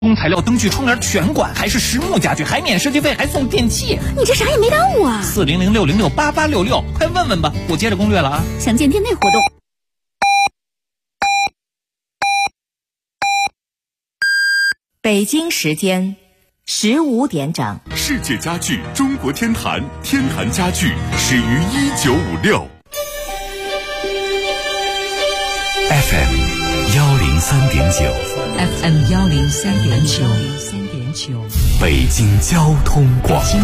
工材料、灯具、窗帘全管，还是实木家具，还免设计费，还送电器。 你这啥也没耽误啊 ！400-606-8866，快问问吧，我接着攻略了啊！ 详见店内活动。 北京时间15点整。 世界家具中国天坛，天坛家具始于1956。FM 103.9，FM 103.9， 北京交通广播，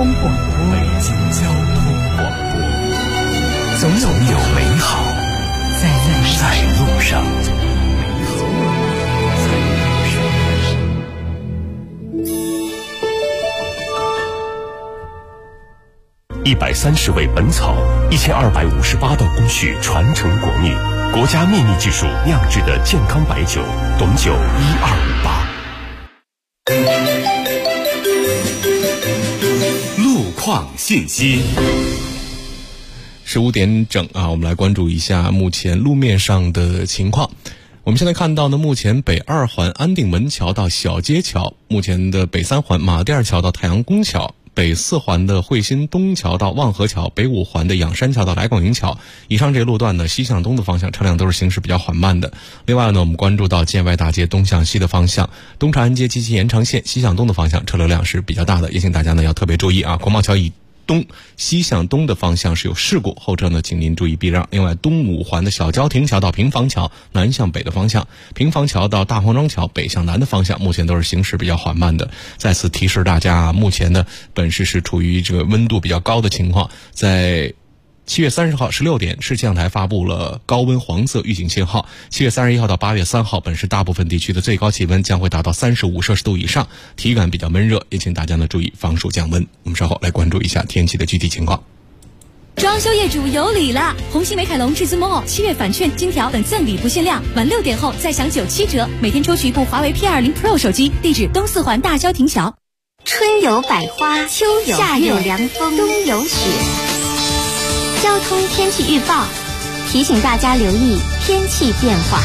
总有美好在路上。130味本草，1258道工序传承国秘，国家秘密技术酿制的健康白酒，董酒1258。路况信息。 15点整啊，我们来关注一下目前路面上的情况。我们现在看到呢，目前北2环安定门桥到小街桥，目前的北3环马甸桥到太阳宫桥，北4环的汇鑫东桥到望河桥，北5环的仰山桥到来广营桥，以上这些路段呢，西向东的方向车辆都是行驶比较缓慢的。另外呢，我们关注到建外大街东向西的方向，东长安街及其延长线西向东的方向车流量是比较大的，也请大家呢要特别注意啊。国贸桥以东西向东的方向是有事故，后者呢请您注意避让。另外，东5环的小郊亭桥到平房桥南向北的方向，平房桥到大黄庄桥北向南的方向，目前都是行驶比较缓慢的。再次提示大家，目前呢本市是处于这个温度比较高的情况，在7月30号16点，市气象台发布了高温黄色预警信号。7月31号到8月3号，本市大部分地区的最高气温将会达到35摄氏度以上，体感比较闷热，也请大家呢注意防暑降温。我们稍后来关注一下天气的具体情况。 装修业主有礼了！红星美凯龙至尊 Mall 7月返券、金条等赠礼不限量，晚6点后再享97折，每天抽取一部华为 P20 Pro 手机。地址东4环大郊亭桥。 春有百花，秋有夏有凉风，冬有雪。交通天气预报提醒大家留意天气变化。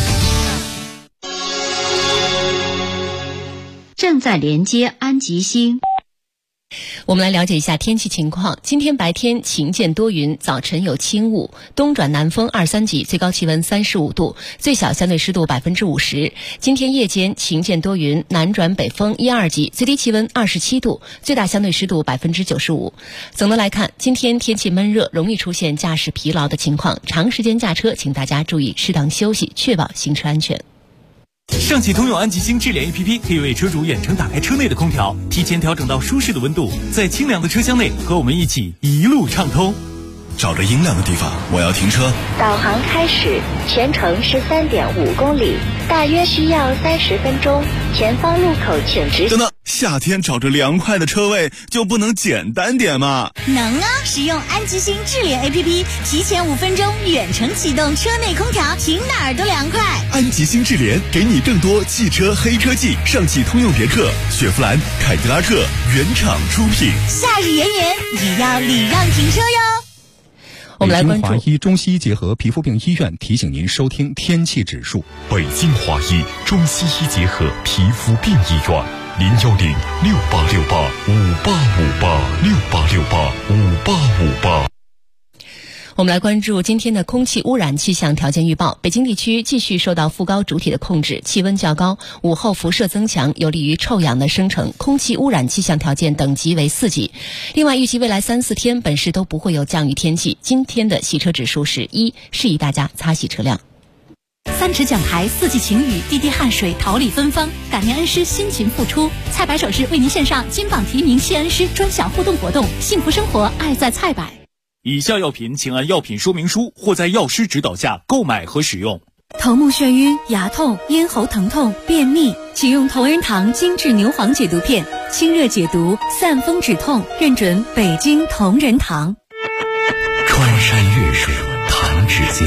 正在连接安吉星。 我们来了解一下天气情况。今天白天晴见多云，早晨有轻雾，东转南风2、3级，最高气温35度，最小相对湿度50%。今天夜间晴见多云，南转北风1、2级，最低气温27度，最大相对湿度95%。总的来看，今天天气闷热，容易出现驾驶疲劳的情况，长时间驾车请大家注意适当休息，确保行车安全。 上汽通用安吉星智联 APP 可以为车主远程打开车内的空调，提前调整到舒适的温度，在清凉的车厢内和我们一起一路畅通。 找个阴凉的地方，我要停车。 导航开始，全程13.5公里，大约需要30分钟。前方路口请直行。 等等，夏天找着凉快的车位就不能简单点吗？ 能啊！使用安吉星智联 APP， 提前5分钟远程启动车内空调，停哪儿都凉快。 安吉星智联给你更多汽车黑科技，上汽通用别克、雪佛兰、凯迪拉克原厂出品。 夏日炎炎，也要礼让停车哟。 我们来关注北京华医中西医结合皮肤病医院提醒您收听天气指数。 北京华医中西医结合皮肤病医院，010-6868-5858，6868-5858。 我们来关注今天的空气污染气象条件预报。北京地区继续受到副高主体的控制，气温较高，午后辐射增强，有利于臭氧的生成，空气污染气象条件等级为4级。另外，预计未来3、4天本市都不会有降雨天气。今天的洗车指数是1，示意大家擦洗车辆。 3尺讲台，4季晴雨，滴滴汗水，桃李芬芳，感念恩师辛勤付出。菜百首饰为您献上金榜题名谢恩师专享互动活动，幸福生活，爱在菜百。 以下药品请按药品说明书或在药师指导下购买和使用。 头目眩晕、牙痛、咽喉疼痛、便秘，请用同仁堂精致牛黄解毒片，清热解毒，散风止痛，认准北京同仁堂。 穿山越水弹指间，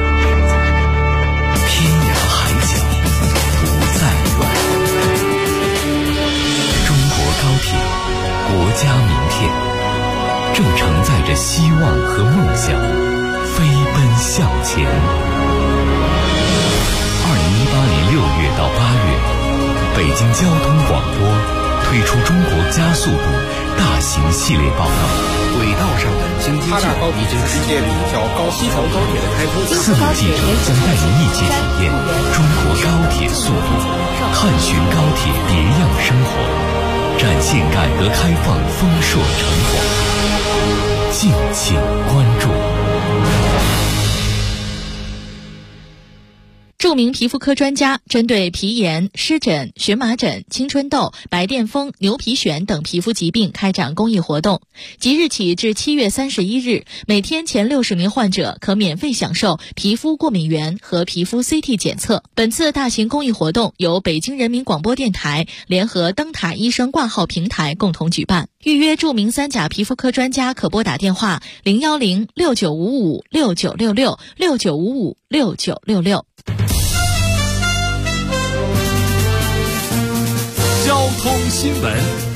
天涯海角不再远。中国高铁，国家名片，正承载着希望和梦想，飞奔向前。2018年6月到8月， 北京交通广播推出中国加速度大型系列报道， 轨道上的京津冀已经世界第一条西条高铁的开通。 4路记者将带您一起体验中国高铁速度，探寻高铁别样生活，展现改革开放丰硕成果。敬请关注。 著名皮肤科专家针对皮炎、湿疹、荨麻疹、青春痘、白癜风、牛皮癣等皮肤疾病开展公益活动。即日起至7月31日，每天前60名患者可免费享受皮肤过敏原和皮肤 CT 检测。本次大型公益活动由北京人民广播电台联合灯塔医生挂号平台共同举办。预约著名3甲皮肤科专家可拨打电话01069556966 69556966。 交通新闻，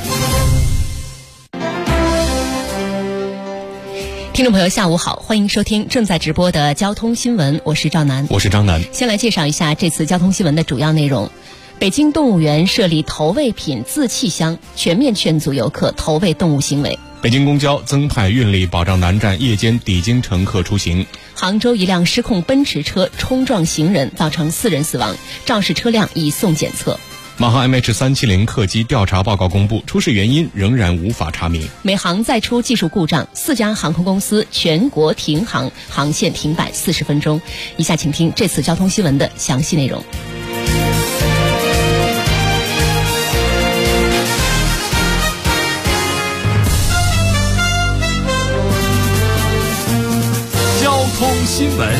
听众朋友下午好，欢迎收听正在直播的交通新闻，我是赵楠。 我是张楠。 先来介绍一下这次交通新闻的主要内容。北京动物园设立投喂品自弃箱，全面劝阻游客投喂动物行为。 北京公交增派运力保障南站夜间抵京乘客出行。 杭州一辆失控奔驰车冲撞行人，造成4人死亡，肇事车辆已送检测。 马航 MH370 客机调查报告公布，出事原因仍然无法查明。 美航再出技术故障，4家航空公司全国停航，航线停摆40分钟。以下请听这次交通新闻的详细内容。 交通新闻。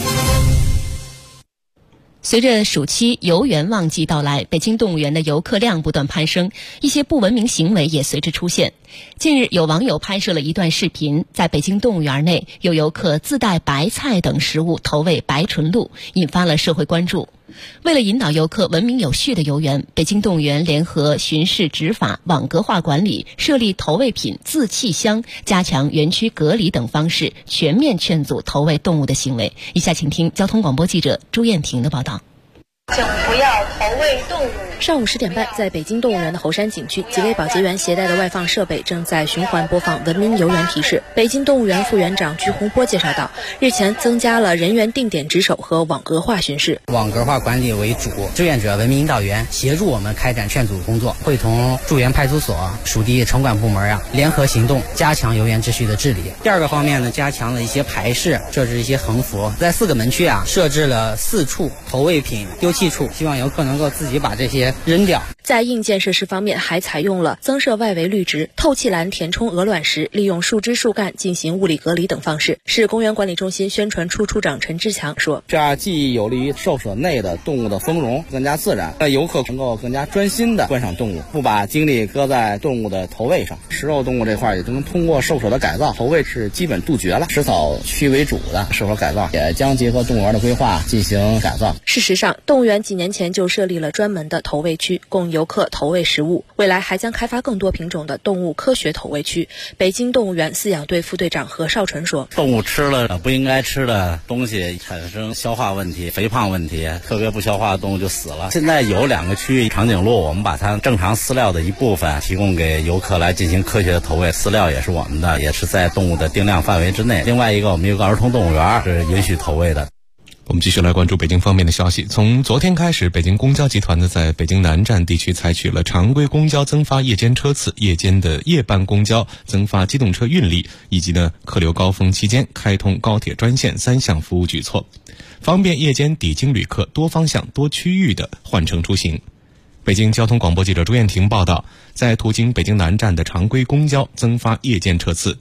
随着暑期游园旺季到来，北京动物园的游客量不断攀升，一些不文明行为也随之出现。近日，有网友拍摄了一段视频，在北京动物园内，有游客自带白菜等食物投喂白唇鹿，引发了社会关注。为了引导游客文明有序的游园，北京动物园联合巡视执法、网格化管理，设立投喂品自弃箱，加强园区隔离等方式，全面劝阻投喂动物的行为。以下请听交通广播记者朱艳婷的报道。 请不要投喂动物。 上午10点半，在北京动物园的猴山景区，几位保洁员携带的外放设备正在循环播放文明游园提示。北京动物园副园长鞠洪波介绍道，日前增加了人员定点值守和网格化巡视。 网格化管理为主，志愿者文明引导员协助我们开展劝阻工作，会同驻园派出所、属地城管部门联合行动，加强游园秩序的治理。第二个方面呢，加强了一些排示，设置一些横幅，在4个门区设置了4处投喂品丢弃处，希望游客能够自己把这些扔掉。 在硬件设施方面，还采用了增设外围绿植、透气栏填充鹅卵石，利用树枝树干进行物理隔离等方式。市公园管理中心宣传处处长陈志强说， 这样既有利于兽舍内的动物的丰容更加自然，让游客能够更加专心的观赏动物，不把精力搁在动物的投喂上。食肉动物这块也能通过兽舍的改造，投喂是基本杜绝了，食草区为主的兽舍改造也将结合动物园的规划进行改造。 事实上，动物园几年前就设立了专门的投喂区，供游客投喂食物，未来还将开发更多品种的动物科学投喂区。北京动物园饲养队副队长何少纯说， 动物吃了不应该吃的东西，产生消化问题、肥胖问题，特别不消化的动物就死了。现在有2个区域，长颈鹿我们把它正常饲料的一部分提供给游客来进行科学的投喂，饲料也是我们的，也是在动物的定量范围之内。另外一个，我们有个儿童动物园是允许投喂的。 我们继续来关注北京方面的消息。从昨天开始，北京公交集团呢在北京南站地区采取了常规公交增发夜间车次、夜间的夜班公交增发机动车运力，以及呢客流高峰期间开通高铁专线3项服务举措，方便夜间抵京旅客多方向多区域的换乘出行。北京交通广播记者朱艳婷报道，在途经北京南站的常规公交增发夜间车次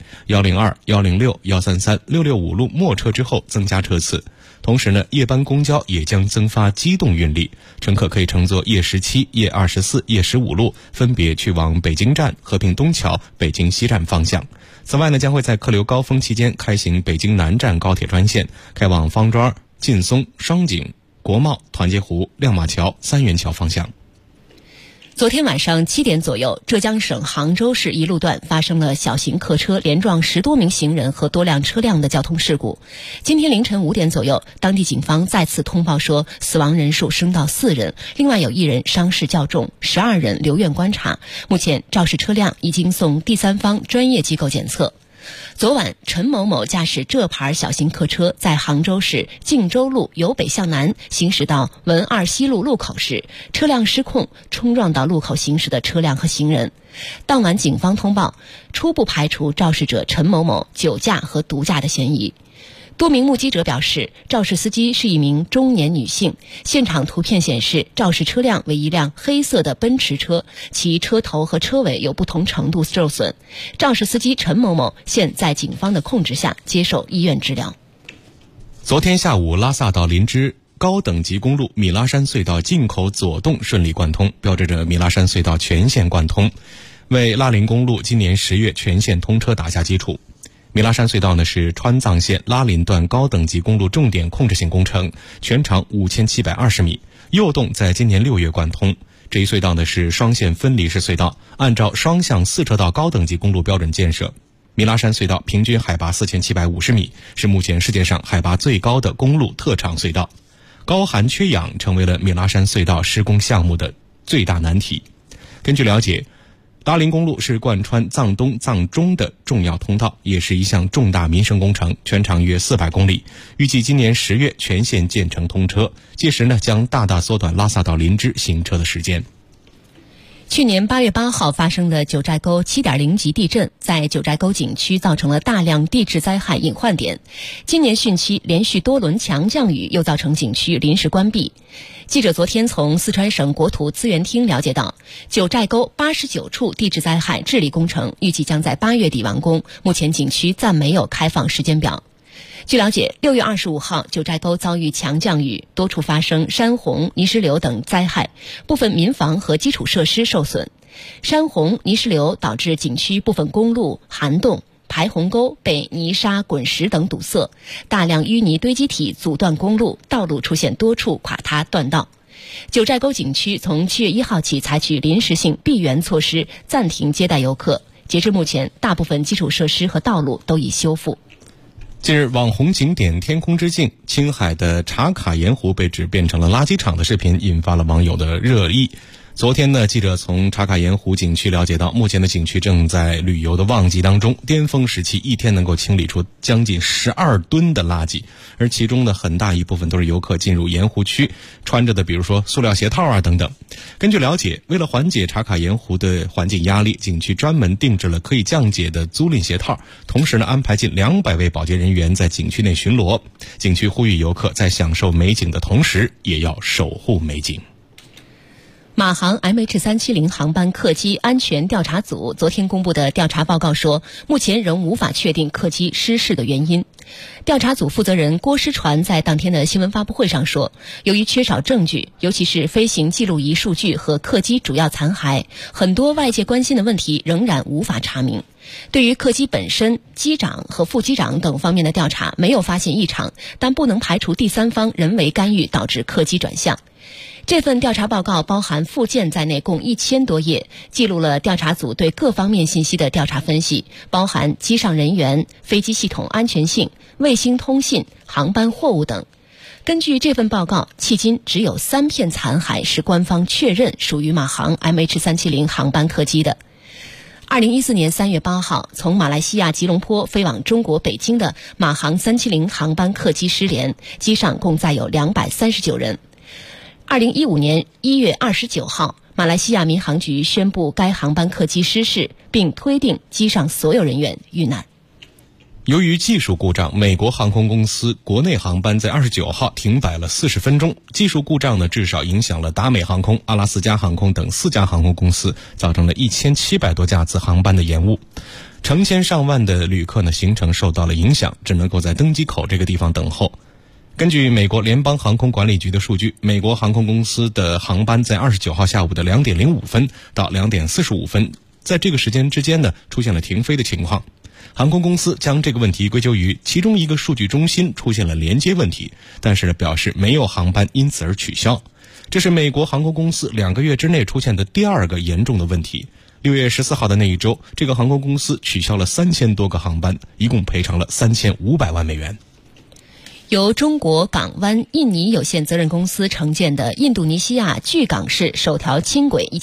102、106、133、665路末车之后增加车次。同时呢，夜班公交也将增发机动运力，乘客可以乘坐夜17、夜24、夜15路，分别去往北京站、和平东桥、北京西站方向。此外呢，将会在客流高峰期间开行北京南站高铁专线，开往方庄、劲松、双井、国贸、团结湖、亮马桥、三元桥方向。 昨天晚上7点左右，浙江省杭州市一路段发生了小型客车连撞10多名行人和多辆车辆的交通事故。今天凌晨5点左右，当地警方再次通报说，死亡人数升到4人，另外有1人伤势较重，12人留院观察。目前肇事车辆已经送第三方专业机构检测。昨晚，陈某某驾驶浙牌小型客车在杭州市靖州路由北向南行驶到文二西路路口时，车辆失控，冲撞到路口行驶的车辆和行人。当晚，警方通报，初步排除肇事者陈某某酒驾和毒驾的嫌疑。多名目击者表示，肇事司机是一名中年女性。现场图片显示，肇事车辆为一辆黑色的奔驰车，其车头和车尾有不同程度受损。肇事司机陈某某现在警方的控制下接受医院治疗。 昨天下午，拉萨到林芝高等级公路米拉山隧道进口左洞顺利贯通，标志着米拉山隧道全线贯通，为拉林公路今年10月全线通车打下基础。米拉山隧道呢是川藏线拉林段高等级公路重点控制性工程，全长5720米，右洞在今年6月贯通。这一隧道呢是双线分离式隧道，按照双向4车道高等级公路标准建设。米拉山隧道平均海拔4750米，是目前世界上海拔最高的公路特长隧道。高寒缺氧成为了米拉山隧道施工项目的最大难题。根据了解，拉林公路是贯穿藏东藏中的重要通道，也是一项重大民生工程，全长约400公里，预计今年10月全线建成通车，届时呢将大大缩短拉萨到林芝行车的时间。 去年8月8号发生的九寨沟7.0级地震，在九寨沟景区造成了大量地质灾害隐患点。今年汛期连续多轮强降雨，又造成景区临时关闭。记者昨天从四川省国土资源厅了解到，九寨沟89处地质灾害治理工程预计将在8月底完工，目前景区暂没有开放时间表。据了解，6月25号，九寨沟遭遇强降雨，多处发生山洪、泥石流等灾害，部分民房和基础设施受损。山洪、泥石流导致景区部分公路、涵洞、排洪沟被泥沙、滚石等堵塞，大量淤泥堆积体阻断公路，道路出现多处垮塌断道。九寨沟景区从7月1号起采取临时性闭园措施，暂停接待游客。截至目前，大部分基础设施和道路都已修复。 近日，网红景点天空之镜青海的茶卡盐湖被指变成了垃圾场的视频引发了网友的热议。昨天呢，记者从茶卡盐湖景区了解到，目前的景区正在旅游的旺季当中，巅峰时期一天能够清理出将近12吨的垃圾，而其中呢很大一部分都是游客进入盐湖区穿着的，比如说塑料鞋套啊等等。根据了解，为了缓解茶卡盐湖的环境压力，景区专门定制了可以降解的租赁鞋套，同时呢安排近200位保洁人员在景区内巡逻。景区呼吁游客在享受美景的同时，也要守护美景。 马航 MH370 航班客机安全调查组昨天公布的调查报告说，目前仍无法确定客机失事的原因。调查组负责人郭诗传在当天的新闻发布会上说，由于缺少证据，尤其是飞行记录仪数据和客机主要残骸，很多外界关心的问题仍然无法查明。对于客机本身、机长和副机长等方面的调查没有发现异常，但不能排除第三方人为干预导致客机转向。这份调查报告包含附件在内共1000多页，记录了调查组对各方面信息的调查分析，包含机上人员、飞机系统安全性、卫星通信、航班货物等。根据这份报告，迄今只有3片残骸是官方确认属于马航 MH370 航班客机的。2014年3月8号，从马来西亚吉隆坡飞往中国北京的马航370航班客机失联，机上共载有239人。2015年1月29号，马来西亚民航局宣布该航班客机失事，并推定机上所有人员遇难。 由于技术故障，美国航空公司国内航班在29号停摆了40分钟。技术故障呢，至少影响了达美航空、阿拉斯加航空等4家航空公司，造成了1700多架次航班的延误。成千上万的旅客呢，行程受到了影响，只能够在登机口这个地方等候。根据美国联邦航空管理局的数据，美国航空公司的航班在29号下午的2点05分到2点45分，在这个时间之间呢，出现了停飞的情况。航空公司将这个问题归咎于其中一个数据中心出现了连接问题，但是呢，表示没有航班因此而取消。 这是美国航空公司2个月之内出现的第2个严重的问题。6月14号的那一周，这个航空公司取消了3000多个航班，一共赔偿了3500万美元。 由中国港湾印尼有限责任公司承建的印度尼西亚巨港市首条轻轨